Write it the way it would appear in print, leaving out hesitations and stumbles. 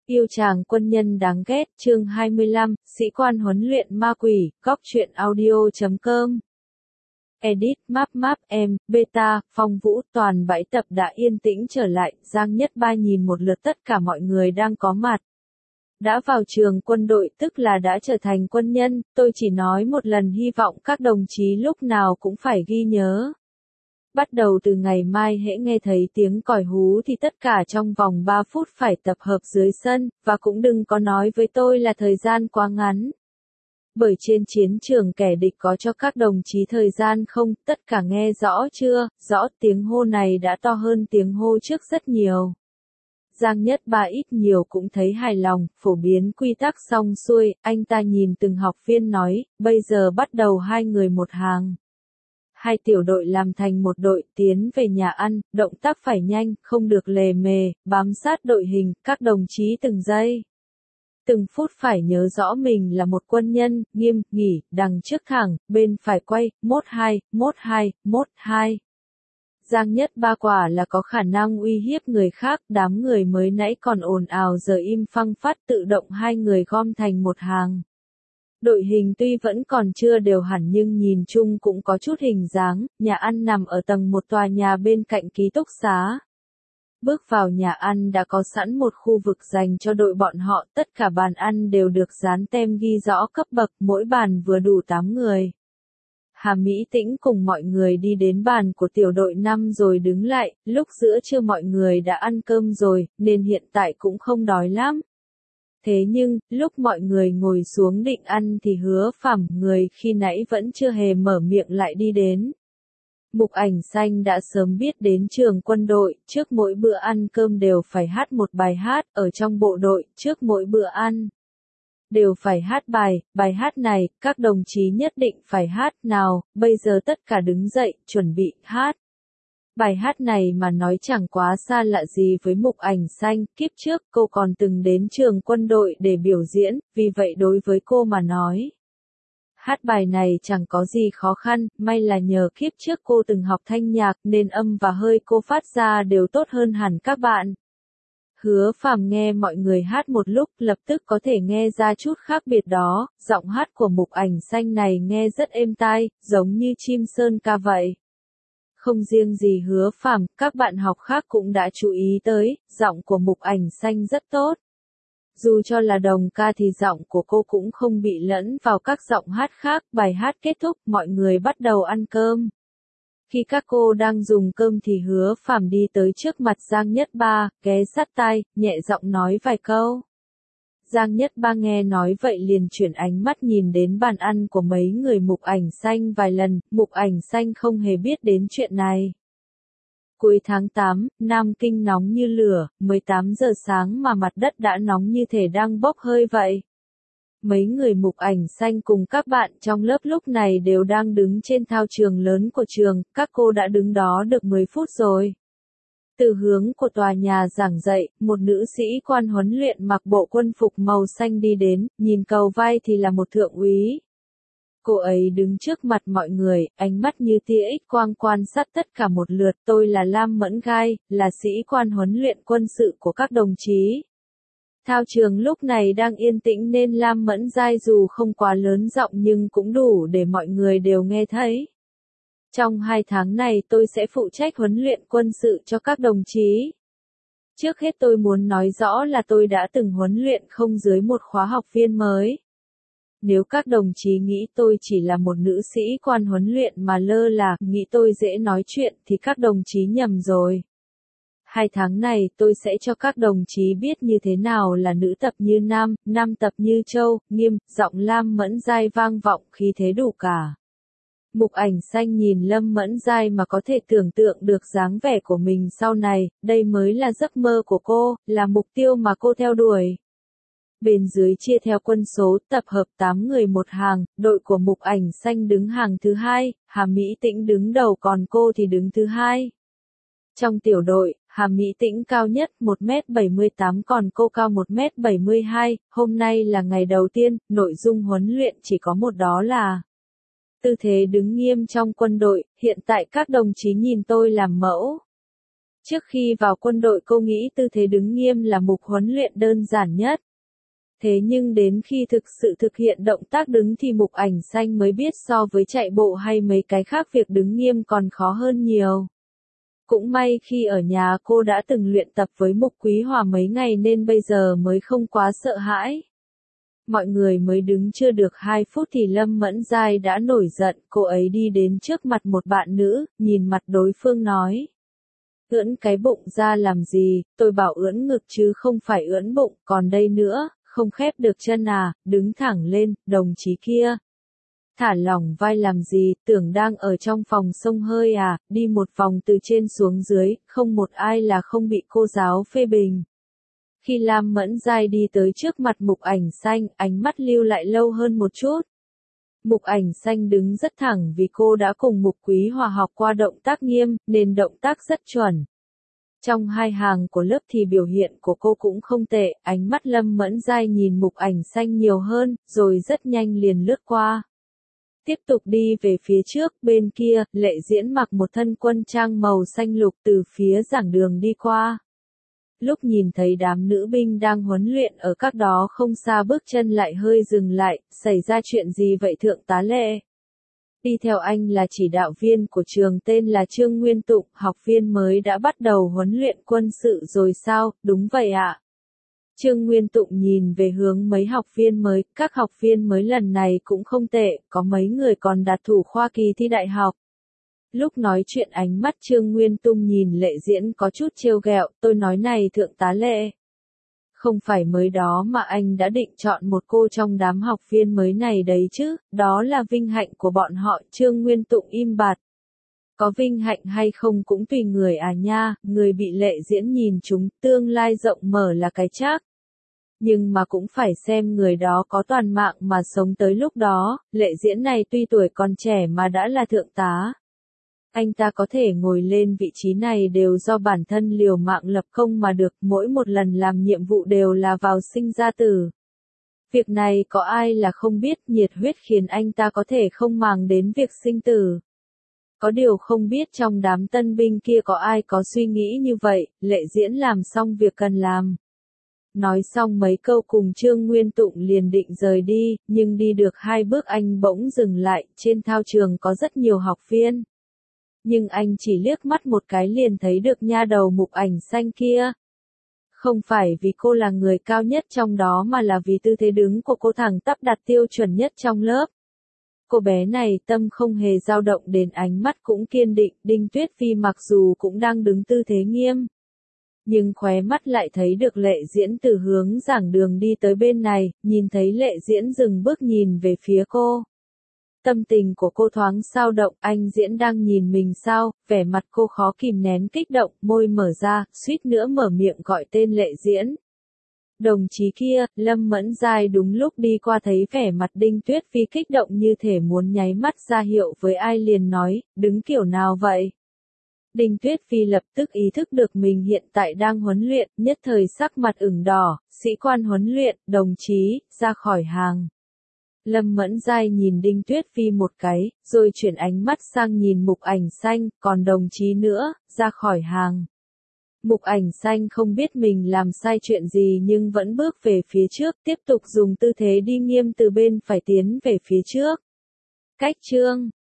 Yêu chàng quân nhân đáng ghét, chương 25, sĩ quan huấn luyện ma quỷ, góc truyện audio.com. Edit, map, beta, Phong Vũ, toàn bãi tập đã yên tĩnh trở lại, Giang Nhất Ba nhìn một lượt tất cả mọi người đang có mặt. Đã vào trường quân đội tức là đã trở thành quân nhân, tôi chỉ nói một lần hy vọng các đồng chí lúc nào cũng phải ghi nhớ. Bắt đầu từ ngày mai hễ nghe thấy tiếng còi hú thì tất cả trong vòng 3 phút phải tập hợp dưới sân, và cũng đừng có nói với tôi là thời gian quá ngắn. Bởi trên chiến trường kẻ địch có cho các đồng chí thời gian không, tất cả nghe rõ chưa, rõ tiếng hô này đã to hơn tiếng hô trước rất nhiều. Giang Nhất Ba ít nhiều cũng thấy hài lòng, phổ biến quy tắc xong xuôi, anh ta nhìn từng học viên nói, bây giờ bắt đầu 2 người một hàng. 2 tiểu đội làm thành một đội tiến về nhà ăn, động tác phải nhanh, không được lề mề, bám sát đội hình, các đồng chí từng giây. Từng phút phải nhớ rõ mình là một quân nhân, nghiêm, nghỉ, đằng trước thẳng, bên phải quay, mốt 2. Giang Nhất Ba quả là có khả năng uy hiếp người khác, đám người mới nãy còn ồn ào giờ im phăng phát tự động 2 người gom thành một hàng. Đội hình tuy vẫn còn chưa đều hẳn nhưng nhìn chung cũng có chút hình dáng, nhà ăn nằm ở tầng 1 tòa nhà bên cạnh ký túc xá. Bước vào nhà ăn đã có sẵn một khu vực dành cho đội bọn họ, tất cả bàn ăn đều được dán tem ghi rõ cấp bậc, mỗi bàn vừa đủ 8 người. Hà Mỹ Tĩnh cùng mọi người đi đến bàn của tiểu đội 5 rồi đứng lại, lúc giữa trưa mọi người đã ăn cơm rồi, nên hiện tại cũng không đói lắm. Thế nhưng, lúc mọi người ngồi xuống định ăn thì Hứa Phàm, người khi nãy vẫn chưa hề mở miệng lại đi đến. Mục Ảnh Xanh đã sớm biết đến trường quân đội, trước mỗi bữa ăn cơm đều phải hát một bài hát, ở trong bộ đội, trước mỗi bữa ăn đều phải hát bài hát này, các đồng chí nhất định phải hát, nào, bây giờ tất cả đứng dậy, chuẩn bị hát. Bài hát này mà nói chẳng quá xa lạ gì với Mục Ảnh Xanh, kiếp trước cô còn từng đến trường quân đội để biểu diễn, vì vậy đối với cô mà nói, hát bài này chẳng có gì khó khăn, may là nhờ kiếp trước cô từng học thanh nhạc nên âm và hơi cô phát ra đều tốt hơn hẳn các bạn. Hứa Phàm nghe mọi người hát một lúc lập tức có thể nghe ra chút khác biệt đó, giọng hát của Mục Ảnh Xanh này nghe rất êm tai, giống như chim sơn ca vậy. Không riêng gì Hứa Phàm, các bạn học khác cũng đã chú ý tới, giọng của Mục Ảnh Xanh rất tốt. Dù cho là đồng ca thì giọng của cô cũng không bị lẫn vào các giọng hát khác, bài hát kết thúc, mọi người bắt đầu ăn cơm. Khi các cô đang dùng cơm thì Hứa Phàm đi tới trước mặt Giang Nhất Ba, ghé sát tai, nhẹ giọng nói vài câu. Giang Nhất Ba nghe nói vậy liền chuyển ánh mắt nhìn đến bàn ăn của mấy người Mục Ảnh Xanh vài lần, Mục Ảnh Xanh không hề biết đến chuyện này. Cuối tháng 8, Nam Kinh nóng như lửa, 18 giờ sáng mà mặt đất đã nóng như thể đang bốc hơi vậy. Mấy người Mục Ảnh Xanh cùng các bạn trong lớp lúc này đều đang đứng trên thao trường lớn của trường, các cô đã đứng đó được 10 phút rồi. Từ hướng của tòa nhà giảng dạy, một nữ sĩ quan huấn luyện mặc bộ quân phục màu xanh đi đến, nhìn cầu vai thì là một thượng úy. Cô ấy đứng trước mặt mọi người, ánh mắt như tia X quang quan sát tất cả một lượt. Tôi là Lam Mẫn Gai, là sĩ quan huấn luyện quân sự của các đồng chí. Thao trường lúc này đang yên tĩnh nên Lam Mẫn Gai dù không quá lớn giọng nhưng cũng đủ để mọi người đều nghe thấy. Trong 2 tháng này tôi sẽ phụ trách huấn luyện quân sự cho các đồng chí. Trước hết tôi muốn nói rõ là tôi đã từng huấn luyện không dưới một khóa học viên mới. Nếu các đồng chí nghĩ tôi chỉ là một nữ sĩ quan huấn luyện mà lơ là, nghĩ tôi dễ nói chuyện thì các đồng chí nhầm rồi. 2 tháng này tôi sẽ cho các đồng chí biết như thế nào là nữ tập như nam, nam tập như châu, nghiêm, giọng Lam Mẫn Gai vang vọng khí thế đủ cả. Mục Ảnh Xanh nhìn Lâm Mẫn Gai mà có thể tưởng tượng được dáng vẻ của mình sau này, đây mới là giấc mơ của cô, là mục tiêu mà cô theo đuổi. Bên dưới chia theo quân số, tập hợp 8 người một hàng, đội của Mục Ảnh Xanh đứng hàng thứ 2, Hà Mỹ Tĩnh đứng đầu còn cô thì đứng thứ 2. Trong tiểu đội, Hà Mỹ Tĩnh cao nhất 1m78 còn cô cao 1m72, hôm nay là ngày đầu tiên, nội dung huấn luyện chỉ có một đó là tư thế đứng nghiêm trong quân đội, hiện tại các đồng chí nhìn tôi làm mẫu. Trước khi vào quân đội cô nghĩ tư thế đứng nghiêm là mục huấn luyện đơn giản nhất. Thế nhưng đến khi thực sự thực hiện động tác đứng thì Mục Ảnh Xanh mới biết so với chạy bộ hay mấy cái khác việc đứng nghiêm còn khó hơn nhiều. Cũng may khi ở nhà cô đã từng luyện tập với Mục Quý Hòa mấy ngày nên bây giờ mới không quá sợ hãi. Mọi người mới đứng chưa được 2 phút thì Lâm Mẫn Giai đã nổi giận, cô ấy đi đến trước mặt một bạn nữ, nhìn mặt đối phương nói. Ưỡn cái bụng ra làm gì, tôi bảo ưỡn ngực chứ không phải ưỡn bụng, còn đây nữa, không khép được chân à, đứng thẳng lên, đồng chí kia. Thả lỏng vai làm gì, tưởng đang ở trong phòng xông hơi à, đi một vòng từ trên xuống dưới, không một ai là không bị cô giáo phê bình. Khi Lam Mẫn Giai đi tới trước mặt Mục Ảnh Xanh, ánh mắt lưu lại lâu hơn một chút. Mục Ảnh Xanh đứng rất thẳng vì cô đã cùng Mục Quý Hòa học qua động tác nghiêm, nên động tác rất chuẩn. Trong hai hàng của lớp thì biểu hiện của cô cũng không tệ, ánh mắt Lâm Mẫn Giai nhìn Mục Ảnh Xanh nhiều hơn, rồi rất nhanh liền lướt qua. Tiếp tục đi về phía trước, bên kia, Lệ Diễn mặc một thân quân trang màu xanh lục từ phía giảng đường đi qua. Lúc nhìn thấy đám nữ binh đang huấn luyện ở các đó không xa bước chân lại hơi dừng lại, xảy ra chuyện gì vậy thượng tá Lệ? Đi theo anh là chỉ đạo viên của trường tên là Trương Nguyên Tụng, học viên mới đã bắt đầu huấn luyện quân sự rồi sao, đúng vậy ạ. Trương Nguyên Tụng nhìn về hướng mấy học viên mới, các học viên mới lần này cũng không tệ, có mấy người còn đạt thủ khoa kỳ thi đại học. Lúc nói chuyện ánh mắt Trương Nguyên Tụng nhìn Lệ Diễn có chút trêu ghẹo, tôi nói này thượng tá Lệ. Không phải mới đó mà anh đã định chọn một cô trong đám học viên mới này đấy chứ, đó là vinh hạnh của bọn họ, Trương Nguyên Tụng im bặt. Có vinh hạnh hay không cũng tùy người à nha, người bị Lệ Diễn nhìn chúng, tương lai rộng mở là cái chắc. Nhưng mà cũng phải xem người đó có toàn mạng mà sống tới lúc đó, Lệ Diễn này tuy tuổi còn trẻ mà đã là thượng tá. Anh ta có thể ngồi lên vị trí này đều do bản thân liều mạng lập công mà được, mỗi một lần làm nhiệm vụ đều là vào sinh ra tử. Việc này có ai là không biết, nhiệt huyết khiến anh ta có thể không màng đến việc sinh tử. Có điều không biết trong đám tân binh kia có ai có suy nghĩ như vậy, Lệ Diễn làm xong việc cần làm. Nói xong mấy câu cùng Trương Nguyên Tụng liền định rời đi, nhưng đi được 2 bước anh bỗng dừng lại, trên thao trường có rất nhiều học viên. Nhưng anh chỉ liếc mắt một cái liền thấy được nha đầu Mục Ảnh Xanh kia. Không phải vì cô là người cao nhất trong đó mà là vì tư thế đứng của cô thẳng tắp đạt tiêu chuẩn nhất trong lớp. Cô bé này tâm không hề dao động đến ánh mắt cũng kiên định, Đinh Tuyết Phi mặc dù cũng đang đứng tư thế nghiêm. Nhưng khóe mắt lại thấy được Lệ Diễn từ hướng giảng đường đi tới bên này, nhìn thấy Lệ Diễn dừng bước nhìn về phía cô. Tâm tình của cô thoáng xao động, anh Diễn đang nhìn mình sao, vẻ mặt cô khó kìm nén kích động, môi mở ra, suýt nữa mở miệng gọi tên Lệ Diễn. Đồng chí kia, Lâm Mẫn Giai đúng lúc đi qua thấy vẻ mặt Đinh Tuyết Phi kích động như thể muốn nháy mắt ra hiệu với ai liền nói, đứng kiểu nào vậy? Đinh Tuyết Phi lập tức ý thức được mình hiện tại đang huấn luyện, nhất thời sắc mặt ửng đỏ, sĩ quan huấn luyện, đồng chí, ra khỏi hàng. Lâm Mẫn Giai nhìn Đinh Tuyết Phi một cái, rồi chuyển ánh mắt sang nhìn Mục Ảnh Xanh, còn đồng chí nữa, ra khỏi hàng. Mục Ảnh Xanh không biết mình làm sai chuyện gì nhưng vẫn bước về phía trước, tiếp tục dùng tư thế đi nghiêm từ bên phải tiến về phía trước. Cách chương